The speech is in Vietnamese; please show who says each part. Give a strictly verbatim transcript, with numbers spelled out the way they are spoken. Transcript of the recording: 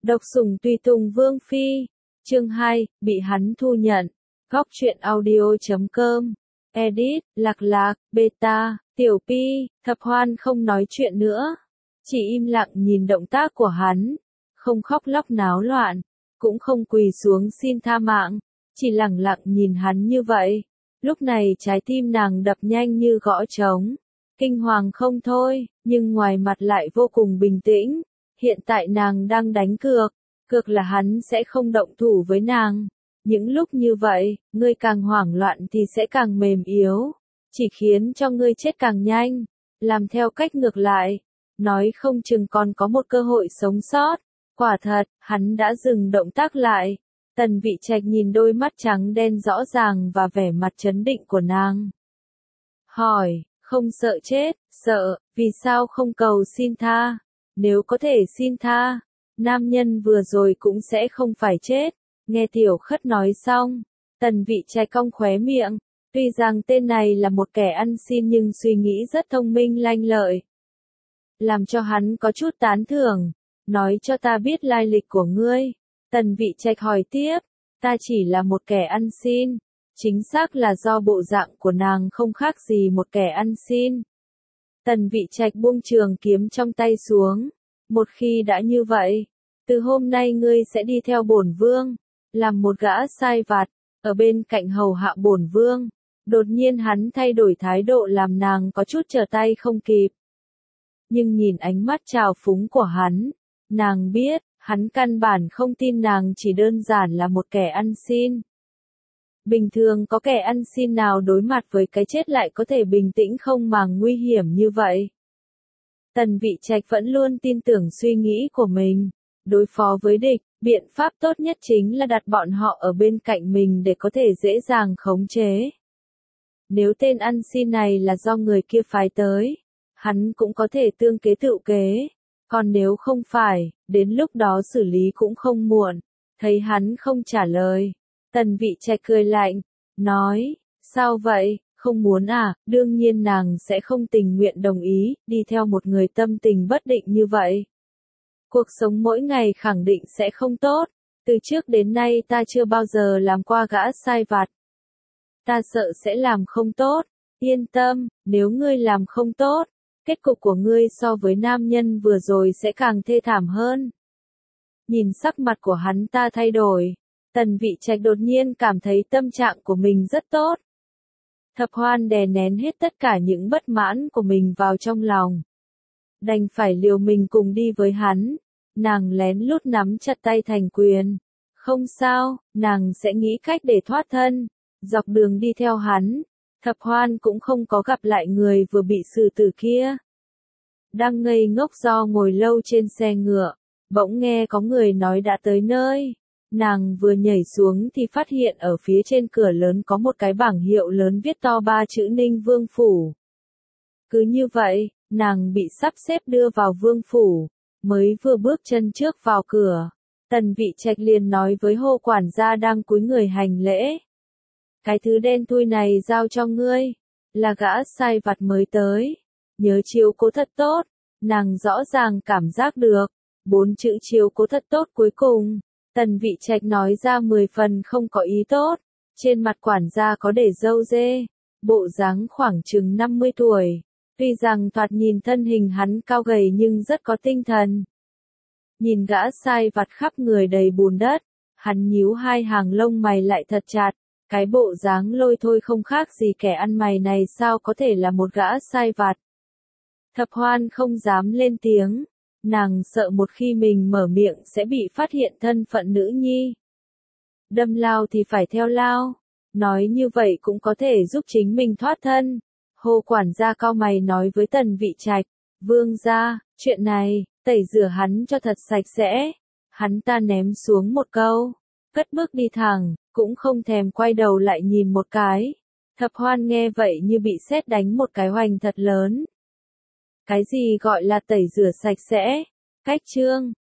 Speaker 1: Độc sủng tùy tùng Vương Phi. Chương hai, bị hắn thu nhận. Góc truyện audio chấm com. Edit, Lạc Lạc, Beta, Tiểu Pi. Thập Hoan không nói chuyện nữa. Chỉ im lặng nhìn động tác của hắn. Không khóc lóc náo loạn. Cũng không quỳ xuống xin tha mạng. Chỉ lặng lặng nhìn hắn như vậy. Lúc này trái tim nàng đập nhanh như gõ trống. Kinh hoàng không thôi, nhưng ngoài mặt lại vô cùng bình tĩnh. Hiện tại nàng đang đánh cược. Cược là hắn sẽ không động thủ với nàng. Những lúc như vậy, ngươi càng hoảng loạn thì sẽ càng mềm yếu. Chỉ khiến cho ngươi chết càng nhanh. Làm theo cách ngược lại. Nói không chừng còn có một cơ hội sống sót. Quả thật, hắn đã dừng động tác lại. Tần Vị Trạch nhìn đôi mắt trắng đen rõ ràng và vẻ mặt trấn định của nàng. Hỏi, không sợ chết, sợ, vì sao không cầu xin tha? Nếu có thể xin tha, nam nhân vừa rồi cũng sẽ không phải chết. Nghe Tiểu Khất nói xong, Tần Vị Trạch cong khóe miệng. Tuy rằng tên này là một kẻ ăn xin nhưng suy nghĩ rất thông minh lanh lợi. Làm cho hắn có chút tán thưởng. Nói cho ta biết lai lịch của ngươi. Tần Vị Trạch hỏi tiếp. Ta chỉ là một kẻ ăn xin. Chính xác là do bộ dạng của nàng không khác gì một kẻ ăn xin. Tần Vị Trạch buông trường kiếm trong tay xuống. Một khi đã như vậy, từ hôm nay ngươi sẽ đi theo bổn vương, làm một gã sai vặt, ở bên cạnh hầu hạ bổn vương. Đột nhiên hắn thay đổi thái độ làm nàng có chút trở tay không kịp. Nhưng nhìn ánh mắt trào phúng của hắn, nàng biết, hắn căn bản không tin nàng chỉ đơn giản là một kẻ ăn xin. Bình thường có kẻ ăn xin nào đối mặt với cái chết lại có thể bình tĩnh không màng nguy hiểm như vậy. Tần Vị Trạch vẫn luôn tin tưởng suy nghĩ của mình. Đối phó với địch, biện pháp tốt nhất chính là đặt bọn họ ở bên cạnh mình để có thể dễ dàng khống chế. Nếu tên ăn xin này là do người kia phái tới, hắn cũng có thể tương kế tự kế. Còn nếu không phải, đến lúc đó xử lý cũng không muộn. Thấy hắn không trả lời, Tần Vị Trạch cười lạnh, nói, sao vậy, không muốn à? Đương nhiên nàng sẽ không tình nguyện đồng ý, đi theo một người tâm tình bất định như vậy. Cuộc sống mỗi ngày khẳng định sẽ không tốt. Từ trước đến nay ta chưa bao giờ làm qua gã sai vặt. Ta sợ sẽ làm không tốt. Yên tâm, nếu ngươi làm không tốt, kết cục của ngươi so với nam nhân vừa rồi sẽ càng thê thảm hơn. Nhìn sắc mặt của hắn ta thay đổi, Tần Vị Trạch đột nhiên cảm thấy tâm trạng của mình rất tốt. Thập Hoan đè nén hết tất cả những bất mãn của mình vào trong lòng. Đành phải liều mình cùng đi với hắn. Nàng lén lút nắm chặt tay thành quyền. Không sao, nàng sẽ nghĩ cách để thoát thân. Dọc đường đi theo hắn, Thập Hoan cũng không có gặp lại người vừa bị xử tử kia. Đang ngây ngốc do ngồi lâu trên xe ngựa, bỗng nghe có người nói đã tới nơi. Nàng vừa nhảy xuống thì phát hiện ở phía trên cửa lớn có một cái bảng hiệu lớn viết to ba chữ Ninh Vương Phủ. Cứ như vậy, nàng bị sắp xếp đưa vào Vương Phủ. Mới vừa bước chân trước vào cửa, Tần Vị Trạch liền nói với Hồ quản gia đang cúi người hành lễ. Cái thứ đen thui này giao cho ngươi, là gã sai vặt mới tới. Nhớ chiếu cố thật tốt. Nàng rõ ràng cảm giác được, bốn chữ chiếu cố thật tốt cuối cùng. Tần Vị Trạch nói ra mười phần không có ý tốt. Trên mặt quản gia có để râu dê, bộ dáng khoảng chừng năm mươi tuổi. Tuy rằng thoạt nhìn thân hình hắn cao gầy nhưng rất có tinh thần. Nhìn gã sai vặt khắp người đầy bùn đất, hắn nhíu hai hàng lông mày lại thật chặt. Cái bộ dáng lôi thôi không khác gì kẻ ăn mày này sao có thể là một gã sai vặt. Thập Hoan không dám lên tiếng. Nàng sợ một khi mình mở miệng sẽ bị phát hiện thân phận nữ nhi. Đâm lao thì phải theo lao. Nói như vậy cũng có thể giúp chính mình thoát thân. Hồ quản gia cau mày nói với Tần Vị Trạch. Vương gia, chuyện này, tẩy rửa hắn cho thật sạch sẽ. Hắn ta ném xuống một câu. Cất bước đi thẳng, cũng không thèm quay đầu lại nhìn một cái. Thập Hoan nghe vậy như bị sét đánh một cái hoành thật lớn. Cái gì gọi là tẩy rửa sạch sẽ? Cách chương,